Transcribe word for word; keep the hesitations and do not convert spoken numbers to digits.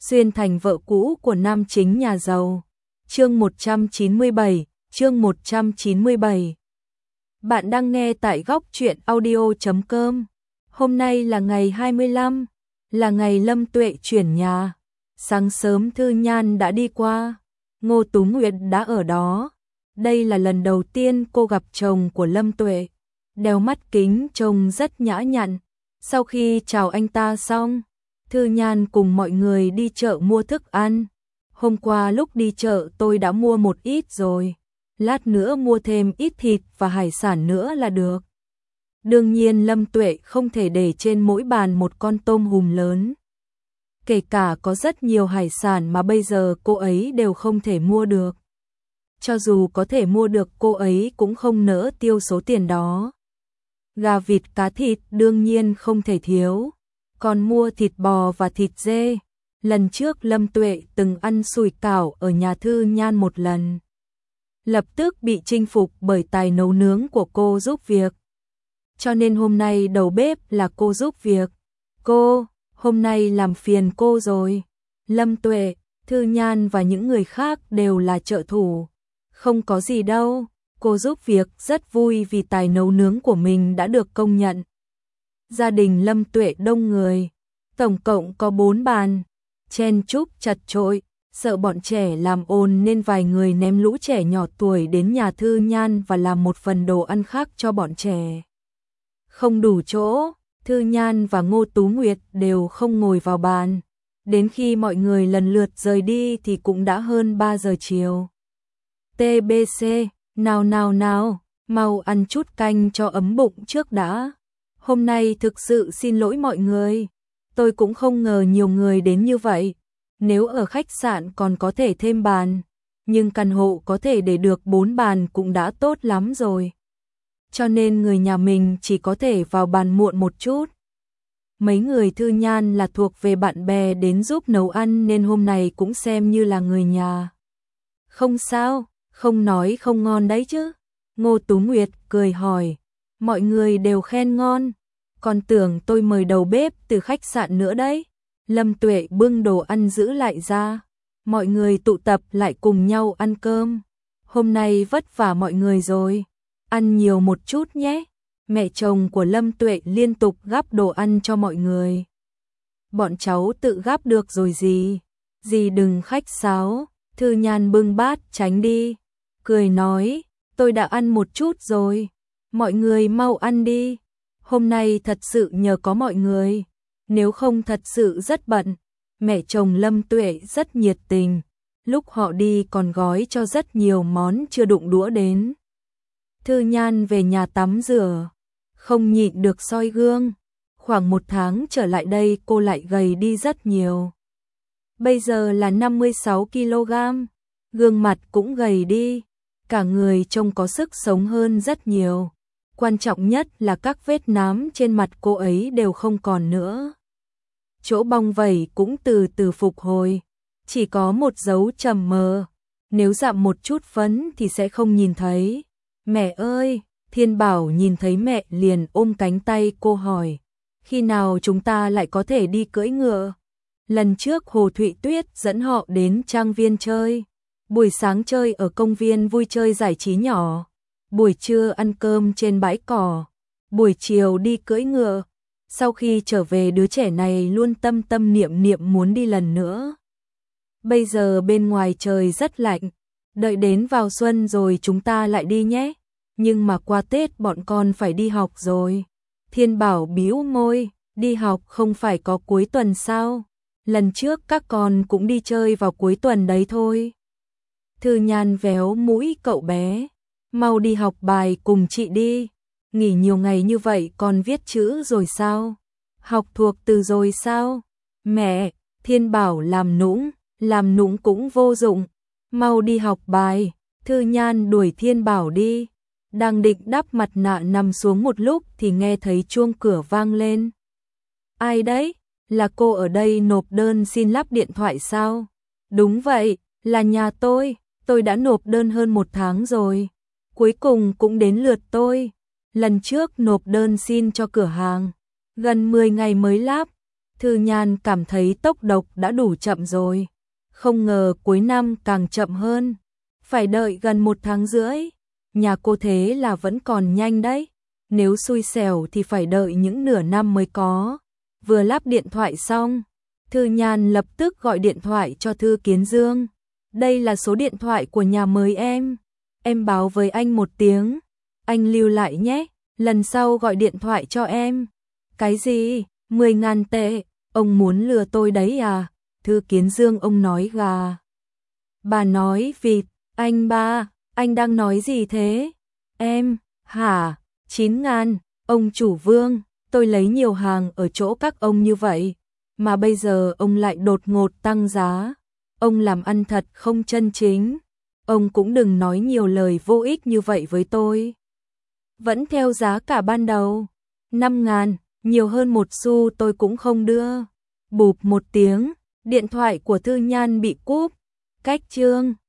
xuyên thành vợ cũ của nam chính nhà giàu. Chương một trăm chín mươi bảy, chương một trăm chín mươi bảy. Bạn đang nghe tại góc truyện audio chấm com. Hôm nay là ngày hai mươi lăm, là ngày Lâm Tuệ chuyển nhà. Sáng sớm Thư Nhan đã đi qua, Ngô Tú Nguyệt đã ở đó. Đây là lần đầu tiên cô gặp chồng của Lâm Tuệ. Đeo mắt kính trông rất nhã nhặn. Sau khi chào anh ta xong, Thư Nhan cùng mọi người đi chợ mua thức ăn. Hôm qua lúc đi chợ tôi đã mua một ít rồi. Lát nữa mua thêm ít thịt và hải sản nữa là được. Đương nhiên Lâm Tuệ không thể để trên mỗi bàn một con tôm hùm lớn. Kể cả có rất nhiều hải sản mà bây giờ cô ấy đều không thể mua được. Cho dù có thể mua được cô ấy cũng không nỡ tiêu số tiền đó. Gà vịt cá thịt đương nhiên không thể thiếu. Còn mua thịt bò và thịt dê. Lần trước Lâm Tuệ từng ăn sủi cảo ở nhà Thư Nhan một lần. Lập tức bị chinh phục bởi tài nấu nướng của cô giúp việc. Cho nên hôm nay đầu bếp là cô giúp việc. Cô, hôm nay làm phiền cô rồi. Lâm Tuệ, Thư Nhan và những người khác đều là trợ thủ. Không có gì đâu, cô giúp việc rất vui vì tài nấu nướng của mình đã được công nhận. Gia đình Lâm Tuệ đông người, tổng cộng có bốn bàn, chen chúc chật chội, sợ bọn trẻ làm ồn nên vài người ném lũ trẻ nhỏ tuổi đến nhà Thư Nhan và làm một phần đồ ăn khác cho bọn trẻ. Không đủ chỗ, Thư Nhan và Ngô Tú Nguyệt đều không ngồi vào bàn. Đến khi mọi người lần lượt rời đi thì cũng đã hơn ba giờ chiều. tê bê xê, nào nào nào, mau ăn chút canh cho ấm bụng trước đã. Hôm nay thực sự xin lỗi mọi người, tôi cũng không ngờ nhiều người đến như vậy. Nếu ở khách sạn còn có thể thêm bàn, nhưng căn hộ có thể để được bốn bàn cũng đã tốt lắm rồi. Cho nên người nhà mình chỉ có thể vào bàn muộn một chút. Mấy người Thư Nhan là thuộc về bạn bè đến giúp nấu ăn nên hôm nay cũng xem như là người nhà. Không sao, không nói không ngon đấy chứ. Ngô Tú Nguyệt cười hỏi, mọi người đều khen ngon, còn tưởng tôi mời đầu bếp từ khách sạn nữa đấy. Lâm Tuệ bưng đồ ăn giữ lại ra, mọi người tụ tập lại cùng nhau ăn cơm. Hôm nay vất vả mọi người rồi, ăn nhiều một chút nhé. Mẹ chồng của Lâm Tuệ liên tục gắp đồ ăn cho mọi người. Bọn cháu tự gắp được rồi gì, dì đừng khách sáo. Thư Nhan bưng bát tránh đi, cười nói, tôi đã ăn một chút rồi, mọi người mau ăn đi. Hôm nay thật sự nhờ có mọi người, nếu không thật sự rất bận. Mẹ chồng Lâm Tuệ rất nhiệt tình, lúc họ đi còn gói cho rất nhiều món chưa đụng đũa đến. Thư Nhan về nhà tắm rửa, không nhịn được soi gương. Khoảng một tháng trở lại đây cô lại gầy đi rất nhiều. Bây giờ là năm mươi sáu ki lô gam, gương mặt cũng gầy đi, cả người trông có sức sống hơn rất nhiều. Quan trọng nhất là các vết nám trên mặt cô ấy đều không còn nữa. Chỗ bong vẩy cũng từ từ phục hồi, chỉ có một dấu trầm mờ, nếu dặm một chút phấn thì sẽ không nhìn thấy. Mẹ ơi, Thiên Bảo nhìn thấy mẹ liền ôm cánh tay cô hỏi, khi nào chúng ta lại có thể đi cưỡi ngựa? Lần trước Hồ Thụy Tuyết dẫn họ đến trang viên chơi, buổi sáng chơi ở công viên vui chơi giải trí nhỏ, buổi trưa ăn cơm trên bãi cỏ, buổi chiều đi cưỡi ngựa. Sau khi trở về đứa trẻ này luôn tâm tâm niệm niệm muốn đi lần nữa. Bây giờ bên ngoài trời rất lạnh, đợi đến vào xuân rồi chúng ta lại đi nhé. Nhưng mà qua Tết bọn con phải đi học rồi. Thiên Bảo bĩu môi, đi học không phải có cuối tuần sao? Lần trước các con cũng đi chơi vào cuối tuần đấy thôi. Thư Nhan véo mũi cậu bé, mau đi học bài cùng chị đi. Nghỉ nhiều ngày như vậy con viết chữ rồi sao? Học thuộc từ rồi sao? Mẹ, Thiên Bảo làm nũng, làm nũng cũng vô dụng. Mau đi học bài. Thư Nhan đuổi Thiên Bảo đi. Đang định đắp mặt nạ nằm xuống một lúc thì nghe thấy chuông cửa vang lên. Ai đấy? Là cô ở đây nộp đơn xin lắp điện thoại sao? Đúng vậy, là nhà tôi. Tôi đã nộp đơn hơn một tháng rồi. Cuối cùng cũng đến lượt tôi. Lần trước nộp đơn xin cho cửa hàng, gần mười ngày mới lắp. Thư Nhan cảm thấy tốc độ đã đủ chậm rồi. Không ngờ cuối năm càng chậm hơn. Phải đợi gần một tháng rưỡi. Nhà cô thế là vẫn còn nhanh đấy. Nếu xui xẻo thì phải đợi những nửa năm mới có. Vừa lắp điện thoại xong, Thư Nhan lập tức gọi điện thoại cho Thư Kiến Dương. Đây là số điện thoại của nhà mới em. Em báo với anh một tiếng. Anh lưu lại nhé. Lần sau gọi điện thoại cho em. Cái gì? mười ngàn tệ. Ông muốn lừa tôi đấy à? Thư Kiến Dương ông nói gà. Bà nói vịt. Anh ba, anh đang nói gì thế? Em, hả? chín ngàn. Ông chủ Vương, tôi lấy nhiều hàng ở chỗ các ông như vậy. Mà bây giờ ông lại đột ngột tăng giá. Ông làm ăn thật không chân chính. Ông cũng đừng nói nhiều lời vô ích như vậy với tôi. Vẫn theo giá cả ban đầu. năm ngàn, nhiều hơn một xu tôi cũng không đưa. Bụp một tiếng, điện thoại của Thư Nhan bị cúp. Cách chương